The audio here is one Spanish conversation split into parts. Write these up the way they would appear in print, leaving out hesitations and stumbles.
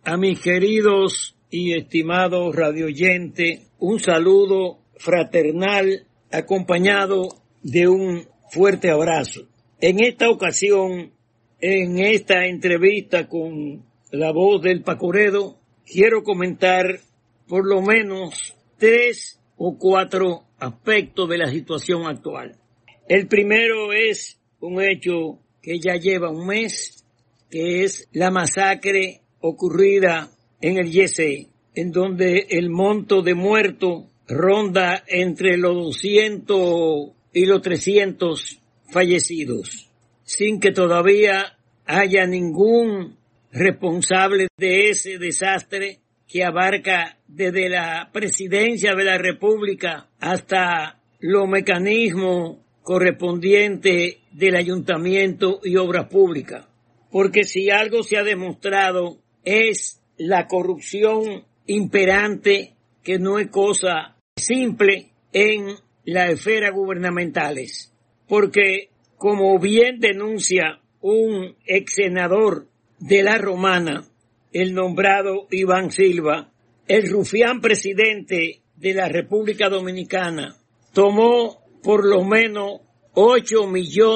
A mis queridos y estimados radioyentes, un saludo fraternal acompañado de un fuerte abrazo. En esta ocasión, en esta entrevista con la voz del Pacoredo, quiero comentar por lo menos 3 o 4 aspectos de la situación actual. El primero es un hecho que ya lleva un mes, que es la masacre ocurrida en el Yesé, en donde el monto de muertos ronda entre los 200 y los 300 fallecidos, sin que todavía haya ningún responsable de ese desastre que abarca desde la presidencia de la República hasta los mecanismos correspondientes del ayuntamiento y obras públicas. Porque si algo se ha demostrado es la corrupción imperante, que no es cosa simple en las esferas gubernamentales. Porque, como bien denuncia un ex senador de la Romana, el nombrado Iván Silva, el rufián presidente de la República Dominicana tomó por lo menos $8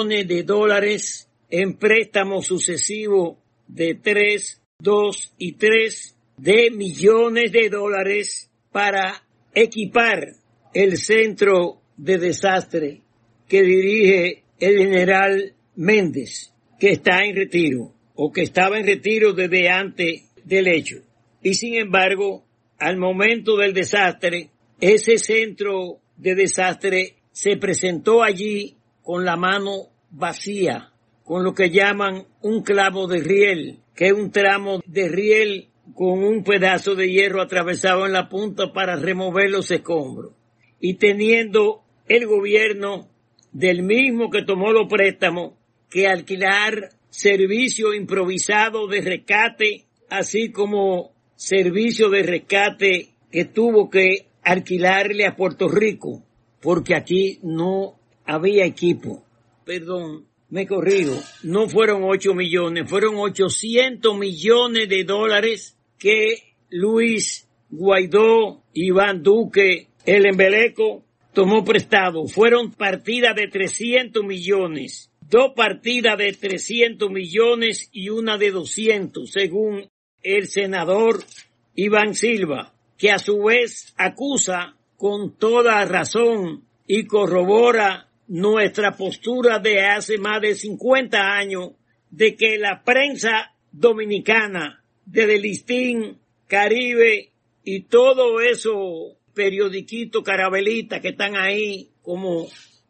millones en préstamos sucesivos de 3, 2 y 3 de millones de dólares para equipar el centro de desastre que dirige el general Méndez, que está en retiro o que estaba en retiro desde antes del hecho. Y sin embargo, al momento del desastre, ese centro de desastre se presentó allí con la mano vacía, con lo que llaman un clavo de riel, que es un tramo de riel con un pedazo de hierro atravesado en la punta para remover los escombros. Y teniendo el gobierno del mismo que tomó los préstamos que alquilar servicio improvisado de rescate, así como servicio de rescate que tuvo que alquilarle a Puerto Rico, porque aquí no había equipo. Perdón, me corrijo, no fueron 8 millones, fueron 800 millones de dólares que Luis Guaidó, Iván Duque, el embeleco, tomó prestado. Fueron partidas de 300 millones, 2 partidas de 300 millones y una de 200, según el senador Iván Silva, que a su vez acusa con toda razón y corrobora nuestra postura de hace más de 50 años de que la prensa dominicana, desde Listín, Caribe y todo eso periodiquitos carabelitas que están ahí como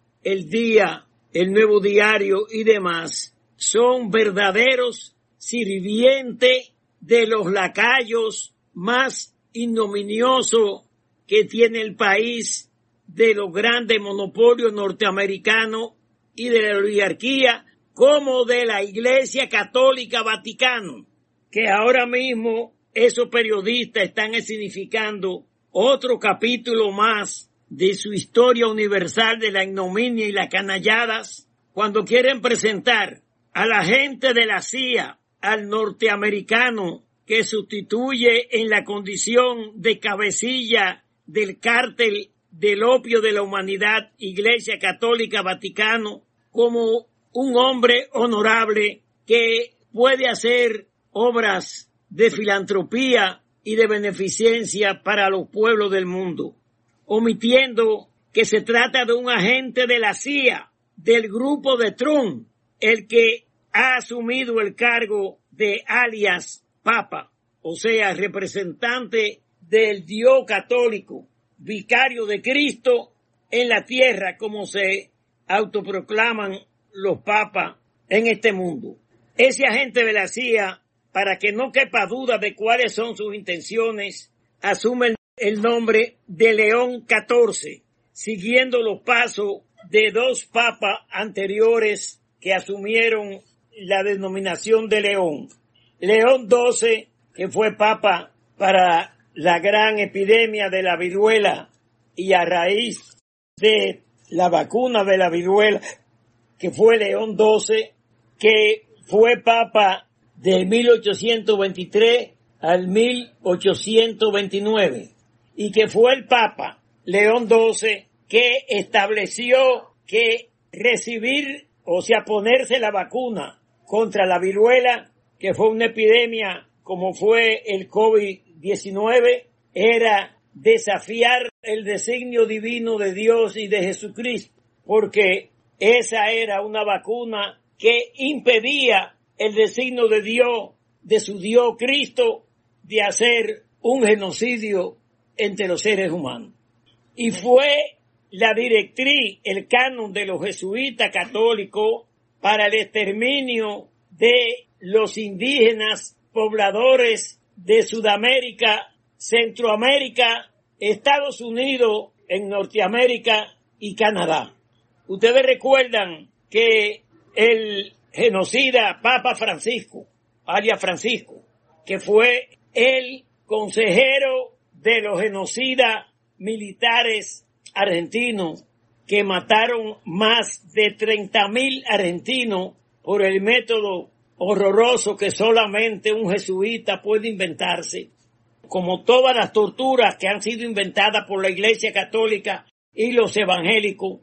El Día, El Nuevo Diario y demás, son verdaderos sirvientes de los lacayos más ignominiosos que tiene el país, de los grandes monopolios norteamericanos y de la oligarquía, como de la Iglesia Católica Vaticano, que ahora mismo esos periodistas están significando otro capítulo más de su historia universal de la ignominia y las canalladas, cuando quieren presentar a la gente de la CIA, al norteamericano que sustituye en la condición de cabecilla del cártel del opio de la humanidad, Iglesia Católica Vaticano, como un hombre honorable que puede hacer obras de filantropía y de beneficencia para los pueblos del mundo, omitiendo que se trata de un agente de la CIA, del grupo de Trump, el que ha asumido el cargo de alias Papa, o sea, representante del Dios católico, vicario de Cristo en la tierra, como se autoproclaman los papas en este mundo. Ese agente de la CIA, para que no quepa duda de cuáles son sus intenciones, asume el nombre de León XIV, siguiendo los pasos de 2 papas anteriores que asumieron la denominación de León. León XII, que fue papa para la gran epidemia de la viruela y a raíz de la vacuna de la viruela, que fue León XII, que fue papa de 1823 al 1829, y que fue el Papa León XII que estableció que recibir, o sea, ponerse la vacuna contra la viruela, que fue una epidemia como fue el COVID-19, era desafiar el designio divino de Dios y de Jesucristo, porque esa era una vacuna que impedía el designio de Dios, de su Dios Cristo, de hacer un genocidio entre los seres humanos. Y fue la directriz, el canon de los jesuitas católicos para el exterminio de los indígenas pobladores de Sudamérica, Centroamérica, Estados Unidos, en Norteamérica y Canadá. Ustedes recuerdan que el genocida Papa Francisco, alias Francisco, que fue el consejero de los genocidas militares argentinos que mataron más de 30,000 argentinos por el método horroroso que solamente un jesuita puede inventarse, como todas las torturas que han sido inventadas por la Iglesia Católica y los evangélicos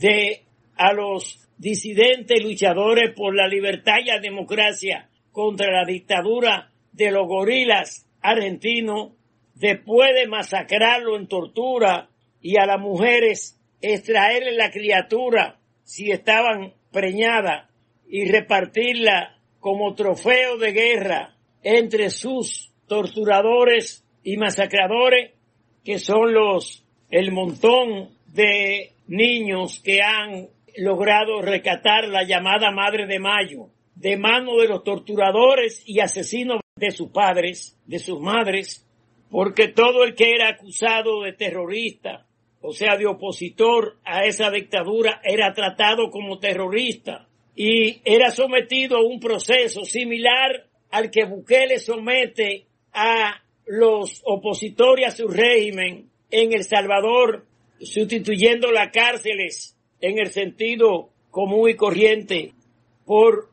a los disidentes luchadores por la libertad y la democracia contra la dictadura de los gorilas argentinos, después de masacrarlo en tortura y a las mujeres extraerle la criatura si estaban preñadas y repartirla como trofeo de guerra entre sus torturadores y masacradores, que son el montón de niños que han logrado rescatar la llamada Madre de Mayo de manos de los torturadores y asesinos de sus padres, de sus madres, porque todo el que era acusado de terrorista, o sea, de opositor a esa dictadura, era tratado como terrorista y era sometido a un proceso similar al que Bukele somete a los opositores a su régimen en El Salvador, sustituyendo las cárceles en el sentido común y corriente por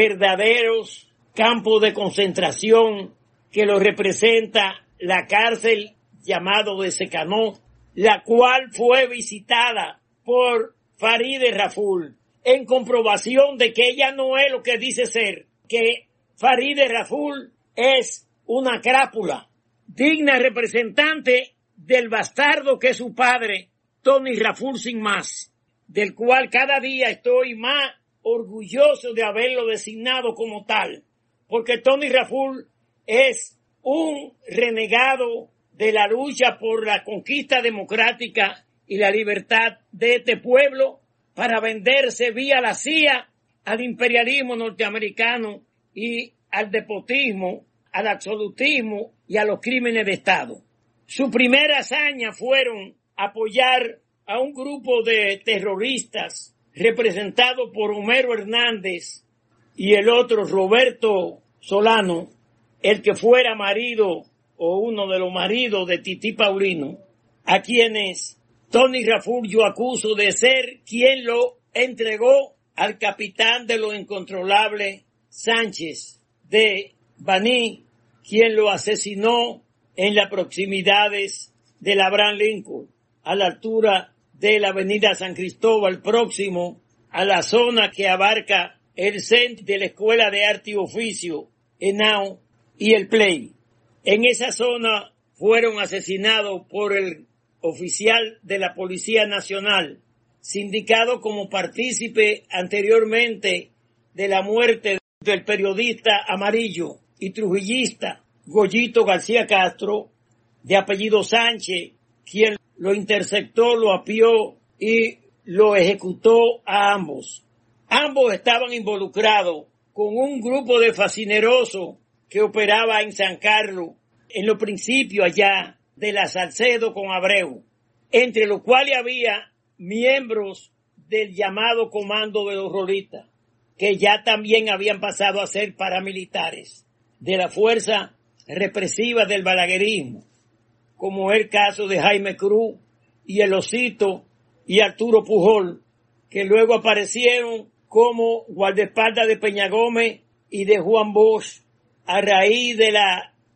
verdaderos campos de concentración que lo representa la cárcel llamado de Secanó, la cual fue visitada por Farideh Raful en comprobación de que ella no es lo que dice ser, que Farideh Raful es una crápula, digna representante del bastardo que es su padre, Tony Raful sin más, del cual cada día estoy más orgulloso de haberlo designado como tal, porque Tony Raful es un renegado de la lucha por la conquista democrática y la libertad de este pueblo para venderse vía la CIA al imperialismo norteamericano y al despotismo, al absolutismo y a los crímenes de Estado. Su primera hazaña fueron apoyar a un grupo de terroristas representado por Homero Hernández y el otro Roberto Solano, el que fuera marido o uno de los maridos de Tití Paulino, a quienes Tony Raful yo acuso de ser quien lo entregó al capitán de los incontrolables Sánchez de Baní, quien lo asesinó en las proximidades del Abraham Lincoln, a la altura de la avenida San Cristóbal, próximo a la zona que abarca el centro de la Escuela de Arte y Oficio, ENAO, y el Play. En esa zona fueron asesinados por el oficial de la Policía Nacional, sindicado como partícipe anteriormente de la muerte del periodista amarillo y trujillista Goyito García Castro, de apellido Sánchez, quien lo interceptó, lo apió y lo ejecutó a ambos. Ambos estaban involucrados con un grupo de fascinerosos que operaba en San Carlos, en los principios allá de la Salcedo con Abreu, entre los cuales había miembros del llamado Comando de los Rolitas, que ya también habían pasado a ser paramilitares de la fuerza represiva del balaguerismo, como el caso de Jaime Cruz y el Osito y Arturo Pujol, que luego aparecieron como guardaespaldas de Peña Gómez y de Juan Bosch a raíz de la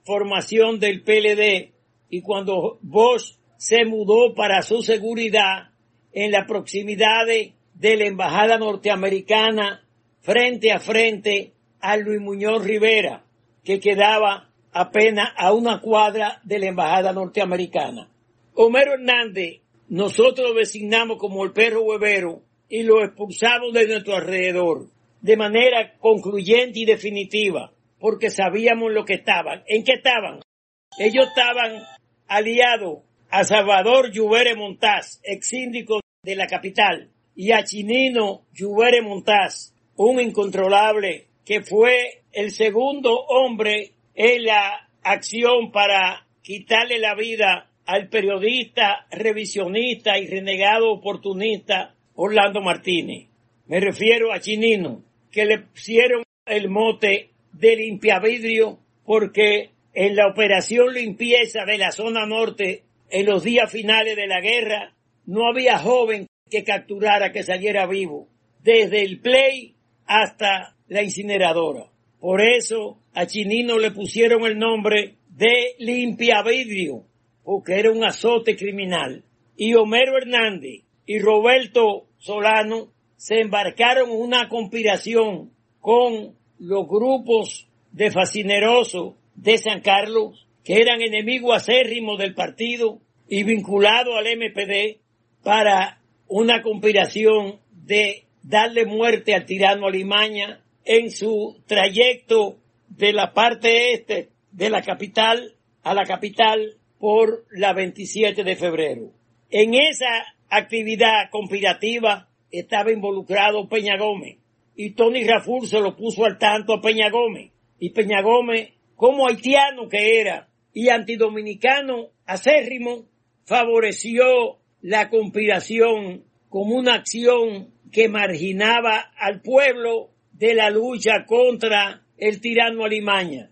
formación del PLD y cuando Bosch se mudó para su seguridad en las proximidades de la embajada norteamericana frente a frente a Luis Muñoz Rivera, que quedaba apenas a una cuadra de la embajada norteamericana. Homero Hernández, nosotros lo designamos como el perro huevero y lo expulsamos de nuestro alrededor de manera concluyente y definitiva, porque sabíamos lo que estaban. ¿En qué estaban? Ellos estaban aliados a Salvador Lluvere Montaz, ex síndico de la capital, y a Chinino Lluvere Montaz, un incontrolable que fue el segundo hombre en la acción para quitarle la vida al periodista, revisionista y renegado oportunista Orlando Martínez. Me refiero a Chinino, que le pusieron el mote de limpiavidrio porque en la operación limpieza de la zona norte en los días finales de la guerra no había joven que capturara que saliera vivo, desde el play hasta la incineradora. Por eso a Chinino le pusieron el nombre de limpiavidrio, porque era un azote criminal. Y Homero Hernández y Roberto Solano se embarcaron en una conspiración con los grupos de fascinerosos de San Carlos, que eran enemigos acérrimos del partido y vinculados al MPD, para una conspiración de darle muerte al tirano Alimaña en su trayecto de la parte este de la capital a la capital por la 27 de febrero. En esa actividad conspirativa estaba involucrado Peña Gómez y Tony Raful se lo puso al tanto a Peña Gómez. Y Peña Gómez, como haitiano que era y antidominicano acérrimo, favoreció la conspiración como una acción que marginaba al pueblo de la lucha contra el tirano Alimaña.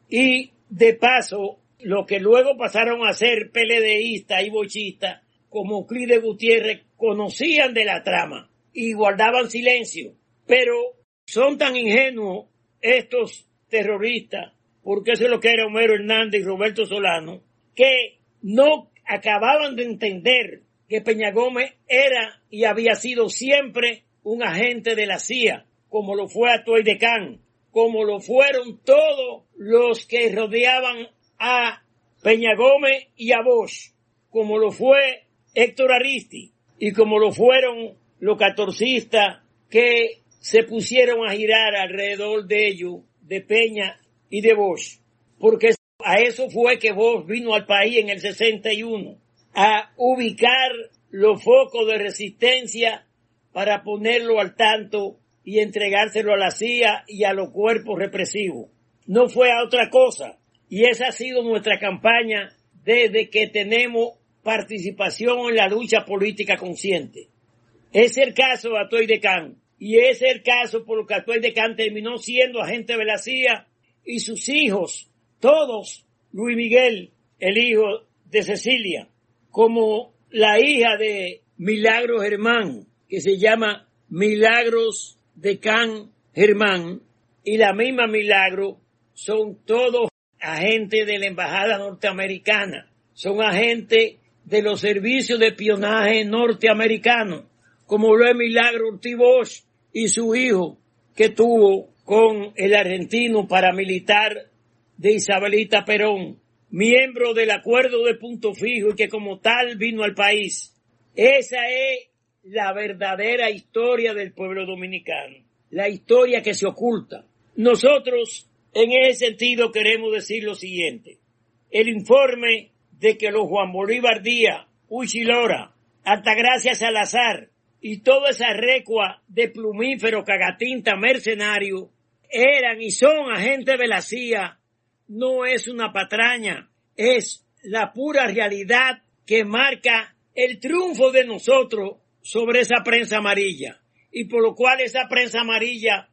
Y de paso, lo que luego pasaron a ser PLDistas y bochistas, como Euclides Gutiérrez, conocían de la trama y guardaban silencio. Pero son tan ingenuos estos terroristas, porque eso es lo que era Homero Hernández y Roberto Solano, que no acababan de entender que Peña Gómez era y había sido siempre un agente de la CIA, como lo fue Atoy de Can, como lo fueron todos los que rodeaban a Peña Gómez y a Bosch, como lo fue Héctor Aristi y como lo fueron los catorcistas que se pusieron a girar alrededor de ellos, de Peña y de Bosch, porque a eso fue que Bosch vino al país en el 61, a ubicar los focos de resistencia para ponerlo al tanto y entregárselo a la CIA y a los cuerpos represivos. No fue a otra cosa. Y esa ha sido nuestra campaña desde que tenemos participación en la lucha política consciente. Es el caso de Atoy de Can. Y es el caso por lo que Atoy de Can terminó siendo agente de la CIA y sus hijos, todos, Luis Miguel, el hijo de Cecilia, como la hija de Milagros Germán, que se llama Milagros de Can Germán, y la misma Milagro, son todos agentes de la embajada norteamericana, son agentes de los servicios de espionaje norteamericanos, como lo es Milagro Ortiz Bosch y su hijo que tuvo con el argentino paramilitar de Isabelita Perón, miembro del acuerdo de Punto Fijo y que como tal vino al país. Esa es la verdadera historia del pueblo dominicano, la historia que se oculta. Nosotros, en ese sentido, queremos decir lo siguiente. El informe de que los Juan Bolívar Díaz, Uchi Lora, Altagracia Salazar y toda esa recua de plumífero, cagatinta, mercenario, eran y son agentes de la CIA, no es una patraña, es la pura realidad que marca el triunfo de nosotros sobre esa prensa amarilla, y por lo cual esa prensa amarilla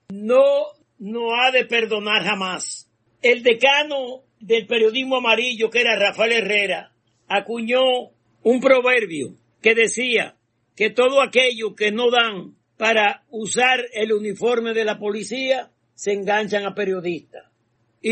no ha de perdonar jamás. El decano del periodismo amarillo, que era Rafael Herrera, acuñó un proverbio que decía que todo aquello que no dan para usar el uniforme de la policía se enganchan a periodistas. Y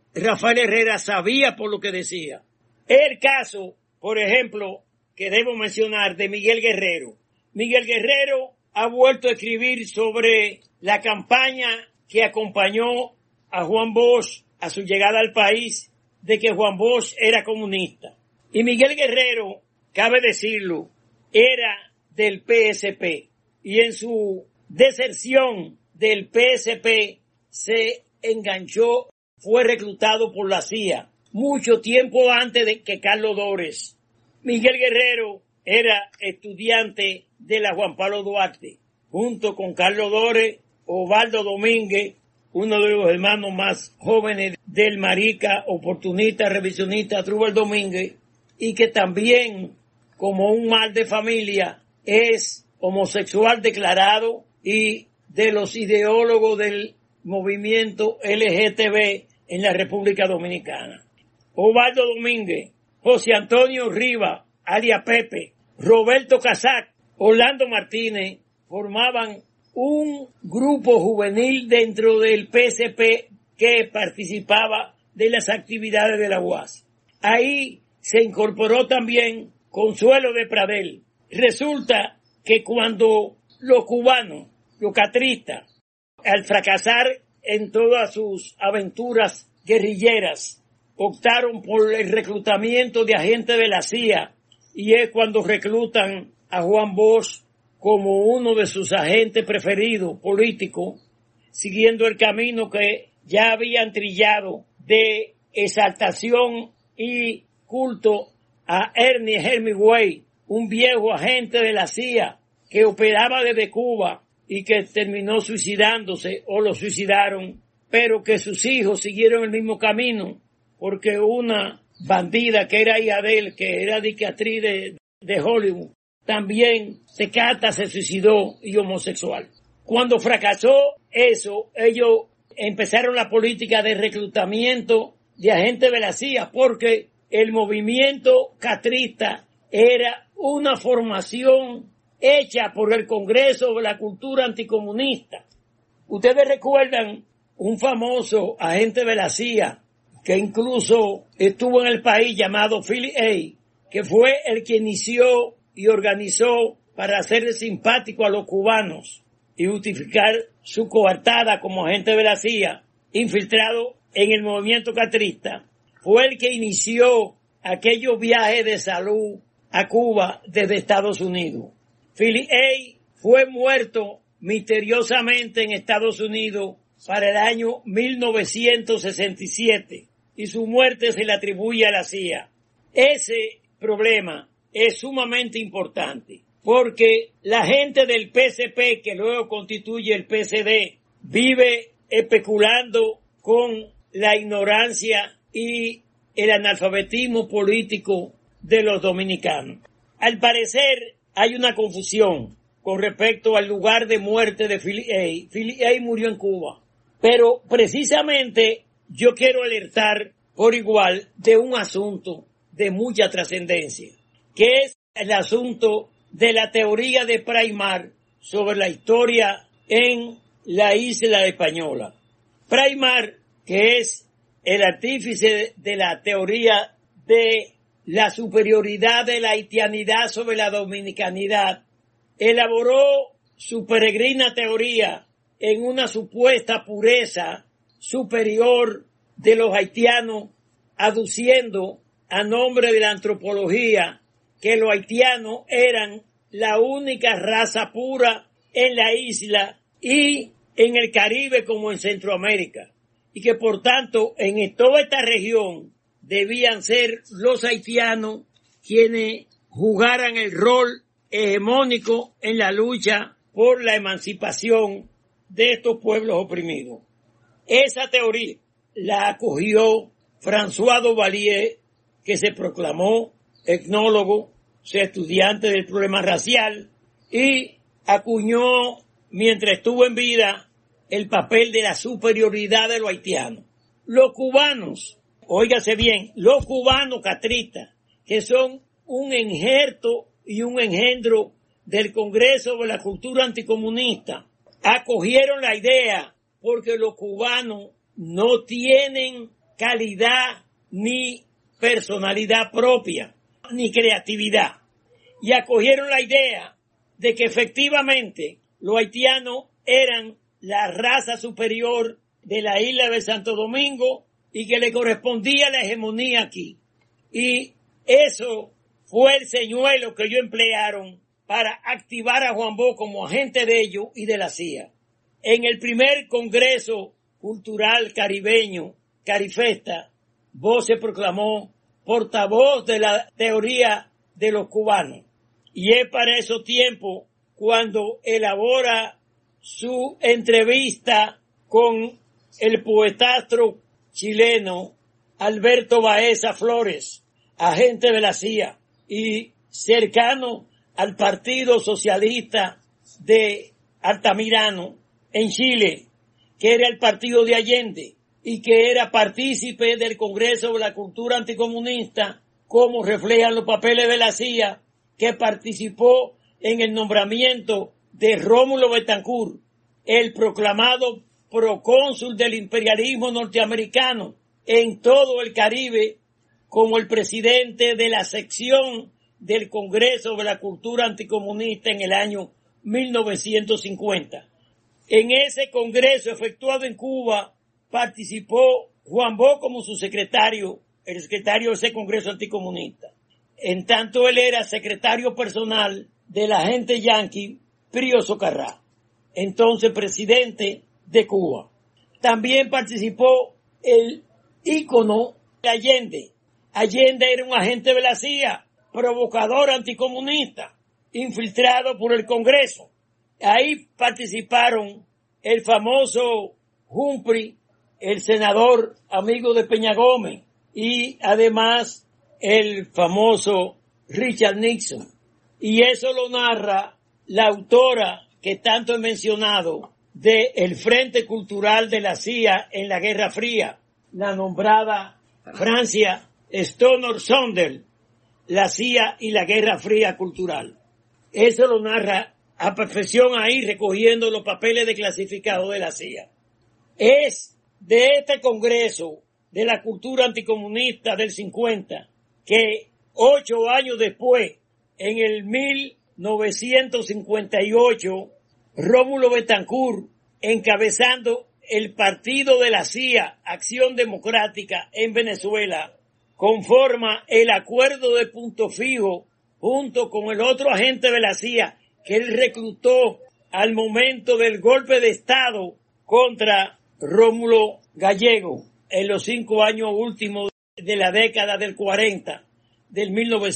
Rafael Herrera sabía por lo que decía. El caso, por ejemplo, que debo mencionar de Miguel Guerrero. Miguel Guerrero ha vuelto a escribir sobre la campaña que acompañó a Juan Bosch a su llegada al país, de que Juan Bosch era comunista. Y Miguel Guerrero, cabe decirlo, era del PSP. Y en su deserción del PSP se enganchó, fue reclutado por la CIA, mucho tiempo antes de que Carlos Dores. Miguel Guerrero era estudiante de la Juan Pablo Duarte, junto con Carlos Dores, Osvaldo Domínguez, uno de los hermanos más jóvenes del marica, oportunista, revisionista, Trubal Domínguez, y que también, como un mal de familia, es homosexual declarado y de los ideólogos del movimiento LGTB en la República Dominicana. Osvaldo Domínguez, José Antonio Rivas, alias Pepe, Roberto Casac, Orlando Martínez, formaban un grupo juvenil dentro del PSP que participaba de las actividades de la UAS. Ahí se incorporó también Consuelo de Pradel. Resulta que cuando los cubanos, los catristas, al fracasar en todas sus aventuras guerrilleras, optaron por el reclutamiento de agentes de la CIA, y es cuando reclutan a Juan Bosch como uno de sus agentes preferidos políticos, siguiendo el camino que ya habían trillado de exaltación y culto a Ernest Hemingway, un viejo agente de la CIA que operaba desde Cuba y que terminó suicidándose o lo suicidaron, pero que sus hijos siguieron el mismo camino, porque una bandida que era hija de él, que era actriz de Hollywood, también se suicidó y homosexual. Cuando fracasó eso, ellos empezaron la política de reclutamiento de agentes de la CIA, porque el movimiento catrista era una formación hecha por el Congreso de la Cultura Anticomunista. Ustedes recuerdan un famoso agente de la CIA que incluso estuvo en el país llamado Philip A., que fue el que inició y organizó para hacerle simpático a los cubanos y justificar su coartada como agente de la CIA, infiltrado en el movimiento catrista. Fue el que inició aquellos viajes de salud a Cuba desde Estados Unidos. Philip A. fue muerto misteriosamente en Estados Unidos para el año 1967 y su muerte se le atribuye a la CIA. Ese problema es sumamente importante porque la gente del PSP, que luego constituye el PSD, vive especulando con la ignorancia y el analfabetismo político de los dominicanos. Al parecer hay una confusión con respecto al lugar de muerte de Philip A. Philip A. murió en Cuba, pero precisamente yo quiero alertar por igual de un asunto de mucha trascendencia, que es el asunto de la teoría de Praimar sobre la historia en la isla española. Praimar, que es el artífice de la teoría de la superioridad de la haitianidad sobre la dominicanidad, elaboró su peregrina teoría en una supuesta pureza superior de los haitianos, aduciendo a nombre de la antropología que los haitianos eran la única raza pura en la isla y en el Caribe como en Centroamérica, y que por tanto en toda esta región debían ser los haitianos quienes jugaran el rol hegemónico en la lucha por la emancipación de estos pueblos oprimidos. Esa teoría la acogió François Duvalier, que se proclamó etnólogo, estudiante del problema racial, y acuñó, mientras estuvo en vida, el papel de la superioridad de los haitianos. Los cubanos, óigase bien, los cubanos catristas, que son un injerto y un engendro del Congreso de la Cultura Anticomunista, acogieron la idea porque los cubanos no tienen calidad ni personalidad propia, ni creatividad. Y acogieron la idea de que efectivamente los haitianos eran la raza superior de la isla de Santo Domingo y que le correspondía la hegemonía aquí. Y eso fue el señuelo que ellos emplearon para activar a Juan Bosch como agente de ellos y de la CIA. En el primer Congreso Cultural Caribeño, Carifesta, Bosch se proclamó portavoz de la teoría de los cubanos. Y es para esos tiempos cuando elabora su entrevista con el poetastro chileno Alberto Baeza Flores, agente de la CIA y cercano al Partido Socialista de Altamirano en Chile, que era el partido de Allende y que era partícipe del Congreso de la Cultura Anticomunista, como reflejan los papeles de la CIA, que participó en el nombramiento de Rómulo Betancourt, el proclamado procónsul del imperialismo norteamericano en todo el Caribe, como el presidente de la sección del Congreso de la Cultura Anticomunista en el año 1950. En ese congreso efectuado en Cuba participó Juan Bosch como su secretario, el secretario de ese Congreso Anticomunista. En tanto él era secretario personal del agente yanqui Pío Socarrá, entonces presidente de Cuba. También participó el ícono Allende. Allende era un agente de la CIA, provocador anticomunista, infiltrado por el Congreso. Ahí participaron el famoso Humphrey, el senador amigo de Peña Gómez, y además el famoso Richard Nixon. Y eso lo narra la autora que tanto he mencionado de el Frente Cultural de la CIA en la Guerra Fría, la nombrada Francia Stonor Sondel, la CIA y la Guerra Fría Cultural. Eso lo narra a perfección ahí, recogiendo los papeles desclasificados de la CIA. Es de este Congreso de la Cultura Anticomunista del 50 que 8 años después, en el 1958, Rómulo Betancourt, encabezando el partido de la CIA, Acción Democrática en Venezuela, conforma el acuerdo de punto fijo junto con el otro agente de la CIA que él reclutó al momento del golpe de Estado contra Rómulo Gallego en los 5 años últimos de la década del 40, del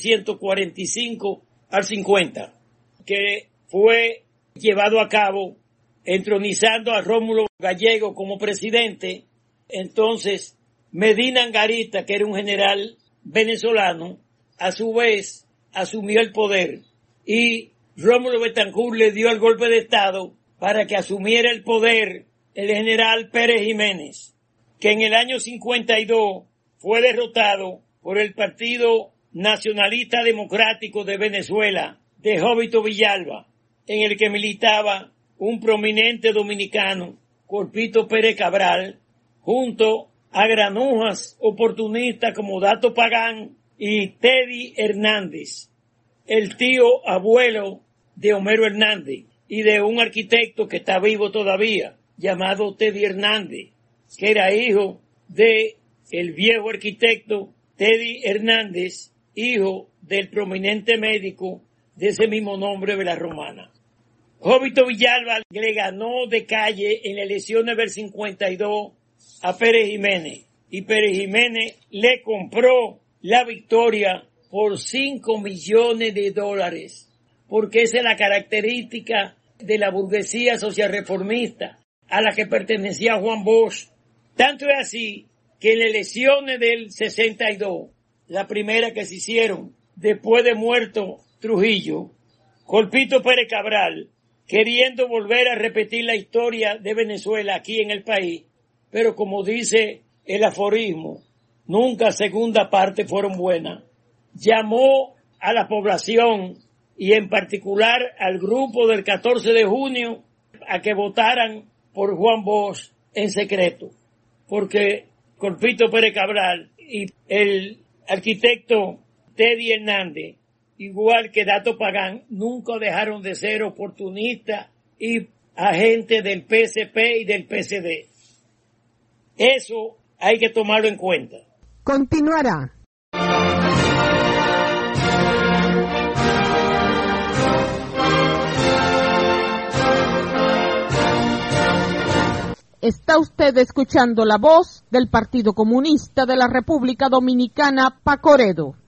1945 al 50, que fue llevado a cabo entronizando a Rómulo Gallego como presidente. Entonces Medina Angarita, que era un general venezolano, a su vez asumió el poder y Rómulo Betancourt le dio el golpe de Estado para que asumiera el poder el general Pérez Jiménez, que en el año 52 fue derrotado por el Partido Nacionalista Democrático de Venezuela de Jovito Villalba, en el que militaba un prominente dominicano, Corpito Pérez Cabral, junto a granujas oportunistas como Dato Pagán y Teddy Hernández, el tío abuelo de Homero Hernández y de un arquitecto que está vivo todavía, llamado Teddy Hernández, que era hijo de el viejo arquitecto Teddy Hernández, hijo del prominente médico de ese mismo nombre de la Romana. Jovito Villalba le ganó de calle en las elecciones del 52 a Pérez Jiménez, y Pérez Jiménez le compró la victoria por $5 millones, porque esa es la característica de la burguesía socialreformista a la que pertenecía Juan Bosch. Tanto es así que en las elecciones del 62, la primera que se hicieron después de muerto Trujillo, Corpito Pérez Cabral, queriendo volver a repetir la historia de Venezuela aquí en el país, pero como dice el aforismo, nunca segunda parte fueron buenas, llamó a la población y en particular al grupo del 14 de junio a que votaran por Juan Bosch en secreto, porque Corpito Pérez Cabral y el arquitecto Teddy Hernández, igual que Dato Pagán, nunca dejaron de ser oportunistas y agentes del PSP y del PSD. Eso hay que tomarlo en cuenta. Continuará. Está usted escuchando la voz del Partido Comunista de la República Dominicana, Pacoredo.